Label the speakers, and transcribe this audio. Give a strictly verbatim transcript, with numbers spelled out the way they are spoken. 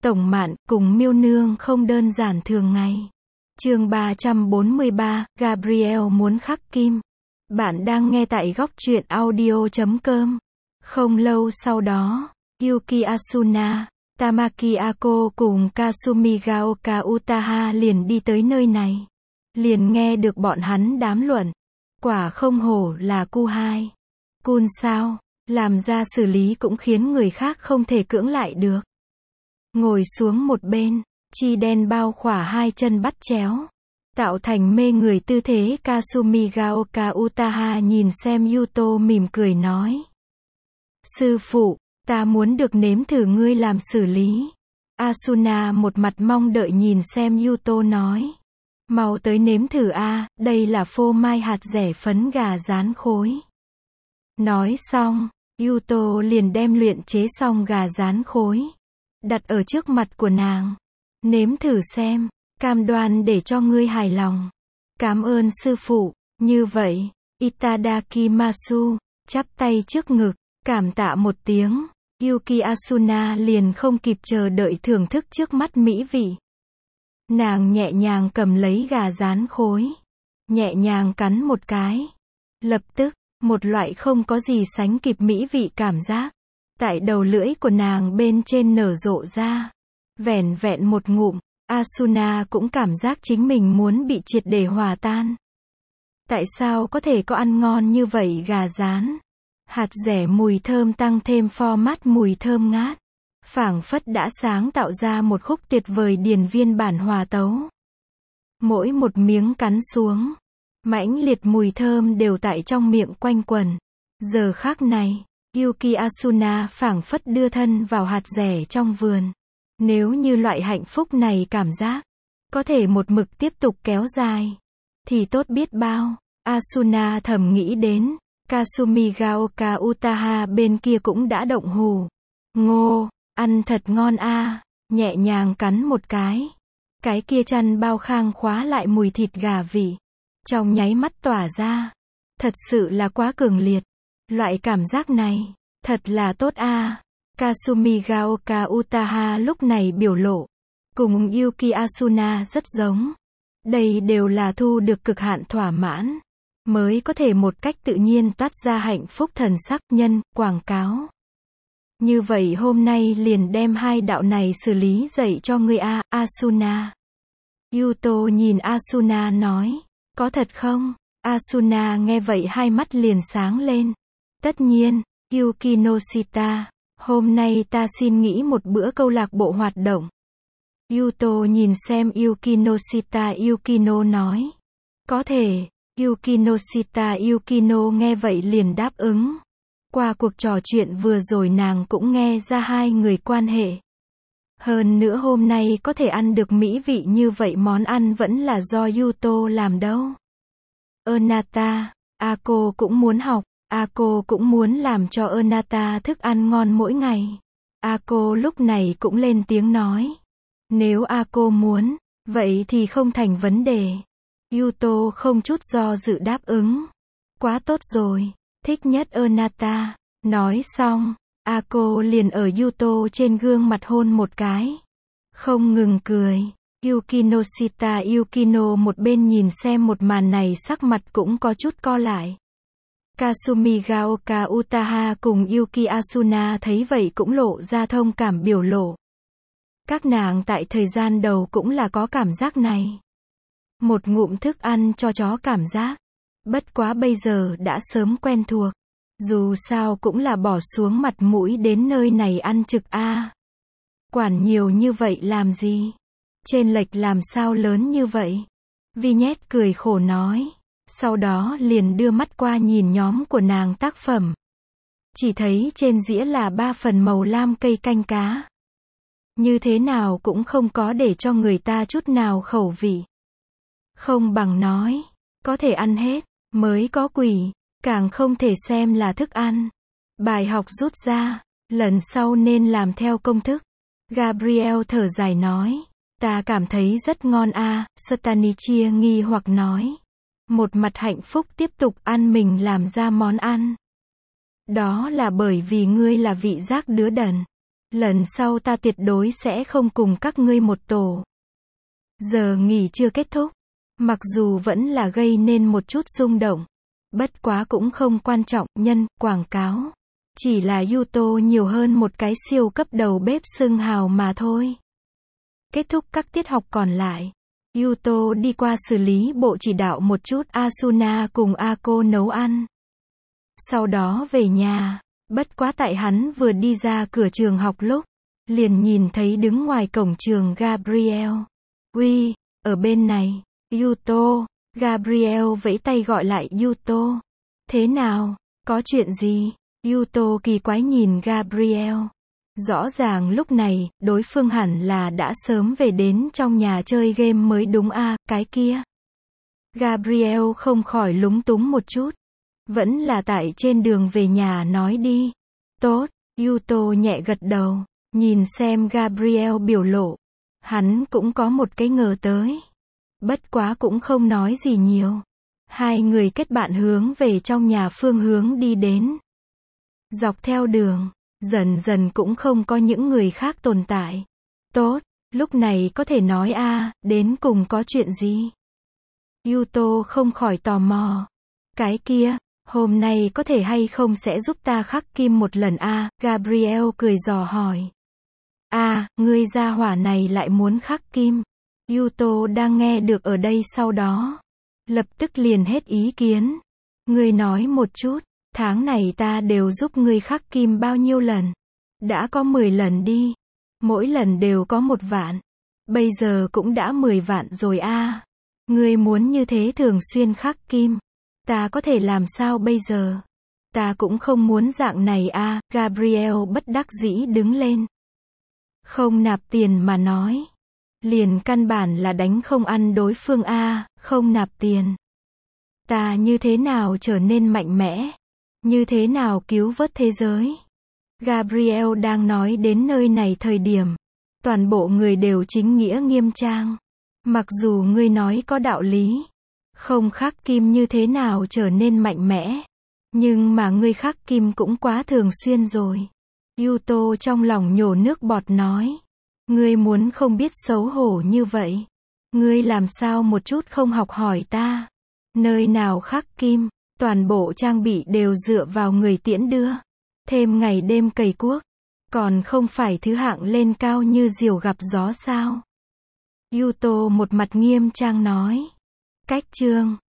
Speaker 1: Tổng Mạn cùng Miêu Nương không đơn giản thường ngày. Chương ba trăm bốn mươi ba, Gabriel muốn khắc kim. Bạn đang nghe tại góc truyện audio chấm com. Không lâu sau đó, Yuki Asuna, Tamaki Ako cùng Kasumi Gaoka Utaha liền đi tới nơi này. Liền nghe được bọn hắn đám luận. Quả không hổ là cu hai. Cun sao, làm ra xử lý cũng khiến người khác không thể cưỡng lại được. Ngồi xuống một bên, chi đen bao khỏa hai chân bắt chéo, tạo thành mê người tư thế. Kasumi Gaoka Utaha nhìn xem Yuto mỉm cười nói. Sư phụ, ta muốn được nếm thử ngươi làm xử lý. Asuna một mặt mong đợi nhìn xem Yuto nói. Mau tới nếm thử a, đây là phô mai hạt dẻ phấn gà rán khối. Nói xong, Yuto liền đem luyện chế xong gà rán khối, đặt ở trước mặt của nàng. Nếm thử xem, cam đoan để cho ngươi hài lòng. Cảm ơn sư phụ, như vậy, Itadakimasu, chắp tay trước ngực, cảm tạ một tiếng. Yuki Asuna liền không kịp chờ đợi thưởng thức trước mắt mỹ vị. Nàng nhẹ nhàng cầm lấy gà rán khối, nhẹ nhàng cắn một cái. Lập tức, một loại không có gì sánh kịp mỹ vị cảm giác tại đầu lưỡi của nàng bên trên nở rộ ra. Vẻn vẹn một ngụm, Asuna cũng cảm giác chính mình muốn bị triệt để hòa tan. Tại sao có thể có ăn ngon như vậy gà rán? Hạt dẻ mùi thơm tăng thêm format mùi thơm ngát. Phảng phất đã sáng tạo ra một khúc tuyệt vời điển viên bản hòa tấu. Mỗi một miếng cắn xuống, mãnh liệt mùi thơm đều tại trong miệng quanh quẩn. Giờ khắc này, Yuki Asuna phảng phất đưa thân vào hạt dẻ trong vườn. Nếu như loại hạnh phúc này cảm giác có thể một mực tiếp tục kéo dài thì tốt biết bao. Asuna thầm nghĩ đến. Kasumi Gaoka Utaha bên kia cũng đã động hù. Ngô, ăn thật ngon a, nhẹ nhàng cắn một cái. Cái kia chăn bao khang khóa lại mùi thịt gà vị, trong nháy mắt tỏa ra. Thật sự là quá cường liệt. Loại cảm giác này, thật là tốt a. Kasumi Gaoka Utaha lúc này biểu lộ cùng Yuki Asuna rất giống. Đây đều là thu được cực hạn thỏa mãn, mới có thể một cách tự nhiên toát ra hạnh phúc thần sắc. Nhân, quảng cáo. Như vậy hôm nay liền đem hai đạo này xử lý dạy cho ngươi a, Asuna. Yuto nhìn Asuna nói. Có thật không? Asuna nghe vậy hai mắt liền sáng lên. Tất nhiên, Yukinoshita. Hôm nay ta xin nghĩ một bữa câu lạc bộ hoạt động. Yuto nhìn xem Yukinoshita. Yukino nói. Có thể. Yukinoshita Yukino nghe vậy liền đáp ứng. Qua cuộc trò chuyện vừa rồi nàng cũng nghe ra hai người quan hệ. Hơn nữa hôm nay có thể ăn được mỹ vị như vậy món ăn vẫn là do Yuto làm đâu. Onata, Ako cũng muốn học, Ako cũng muốn làm cho Onata thức ăn ngon mỗi ngày. Ako lúc này cũng lên tiếng nói. Nếu Ako muốn, vậy thì không thành vấn đề. Yuto không chút do dự đáp ứng. Quá tốt rồi, thích nhất Onata. Nói xong, Ako liền ở Yuto trên gương mặt hôn một cái. Không ngừng cười. Yukinoshita Yukino một bên nhìn xem một màn này sắc mặt cũng có chút co lại. Kasumi Gaoka Utaha cùng Yuki Asuna thấy vậy cũng lộ ra thông cảm biểu lộ. Các nàng tại thời gian đầu cũng là có cảm giác này. Một ngụm thức ăn cho chó cảm giác. Bất quá bây giờ đã sớm quen thuộc. Dù sao cũng là bỏ xuống mặt mũi đến nơi này ăn trực a. Quản nhiều như vậy làm gì? Chênh lệch làm sao lớn như vậy? Vignette cười khổ nói. Sau đó liền đưa mắt qua nhìn nhóm của nàng tác phẩm. Chỉ thấy trên dĩa là ba phần màu lam cây canh cá. Như thế nào cũng không có để cho người ta chút nào khẩu vị. Không bằng nói, có thể ăn hết, mới có quỷ, càng không thể xem là thức ăn. Bài học rút ra, lần sau nên làm theo công thức. Gabriel thở dài nói, ta cảm thấy rất ngon a. Stanichia nghi hoặc nói. Một mặt hạnh phúc tiếp tục ăn mình làm ra món ăn. Đó là bởi vì ngươi là vị giác đứa đần. Lần sau ta tuyệt đối sẽ không cùng các ngươi một tổ. Giờ nghỉ chưa kết thúc. Mặc dù vẫn là gây nên một chút rung động. Bất quá cũng không quan trọng, nhân, quảng cáo. Chỉ là Yuto nhiều hơn một cái siêu cấp đầu bếp xưng hào mà thôi. Kết thúc các tiết học còn lại. Yuto đi qua xử lý bộ chỉ đạo một chút Asuna cùng Ako nấu ăn. Sau đó về nhà. Bất quá tại hắn vừa đi ra cửa trường học lúc. Liền nhìn thấy đứng ngoài cổng trường Gabriel. Uy, ở bên này. Yuto. Gabriel vẫy tay gọi lại Yuto. Thế nào? Có chuyện gì? Yuto kỳ quái nhìn Gabriel. Rõ ràng lúc này, đối phương hẳn là đã sớm về đến trong nhà chơi game mới đúng a, à, cái kia. Gabriel không khỏi lúng túng một chút. Vẫn là tại trên đường về nhà nói đi. Tốt, Yuto nhẹ gật đầu, nhìn xem Gabriel biểu lộ. Hắn cũng có một cái ngờ tới. Bất quá cũng không nói gì nhiều. Hai người kết bạn hướng về trong nhà phương hướng đi đến. Dọc theo đường, dần dần cũng không có những người khác tồn tại. Tốt, lúc này có thể nói a, à, đến cùng có chuyện gì? Yuto không khỏi tò mò. Cái kia, hôm nay có thể hay không sẽ giúp ta khắc kim một lần a, à? Gabriel cười dò hỏi. A, à, ngươi gia hỏa này lại muốn khắc kim. Yuto đang nghe được ở đây sau đó. Lập tức liền hết ý kiến. Ngươi nói một chút, tháng này ta đều giúp ngươi khắc kim bao nhiêu lần? Đã có mười lần đi. Mỗi lần đều có một vạn. Bây giờ cũng đã mười vạn rồi a. À. Ngươi muốn như thế thường xuyên khắc kim. Ta có thể làm sao bây giờ? Ta cũng không muốn dạng này a, à. Gabriel bất đắc dĩ đứng lên. Không nạp tiền mà nói. Liền căn bản là đánh không ăn đối phương a, à, không nạp tiền. Ta như thế nào trở nên mạnh mẽ? Như thế nào cứu vớt thế giới? Gabriel đang nói đến nơi này thời điểm. Toàn bộ người đều chính nghĩa nghiêm trang. Mặc dù ngươi nói có đạo lý. Không khắc kim như thế nào trở nên mạnh mẽ. Nhưng mà ngươi khắc kim cũng quá thường xuyên rồi. Yuto trong lòng nhổ nước bọt nói. Ngươi muốn không biết xấu hổ như vậy. Ngươi làm sao một chút không học hỏi ta. Nơi nào khắc kim, toàn bộ trang bị đều dựa vào người tiễn đưa. Thêm ngày đêm cày cuốc. Còn không phải thứ hạng lên cao như diều gặp gió sao. Yuto một mặt nghiêm trang nói. Cách chương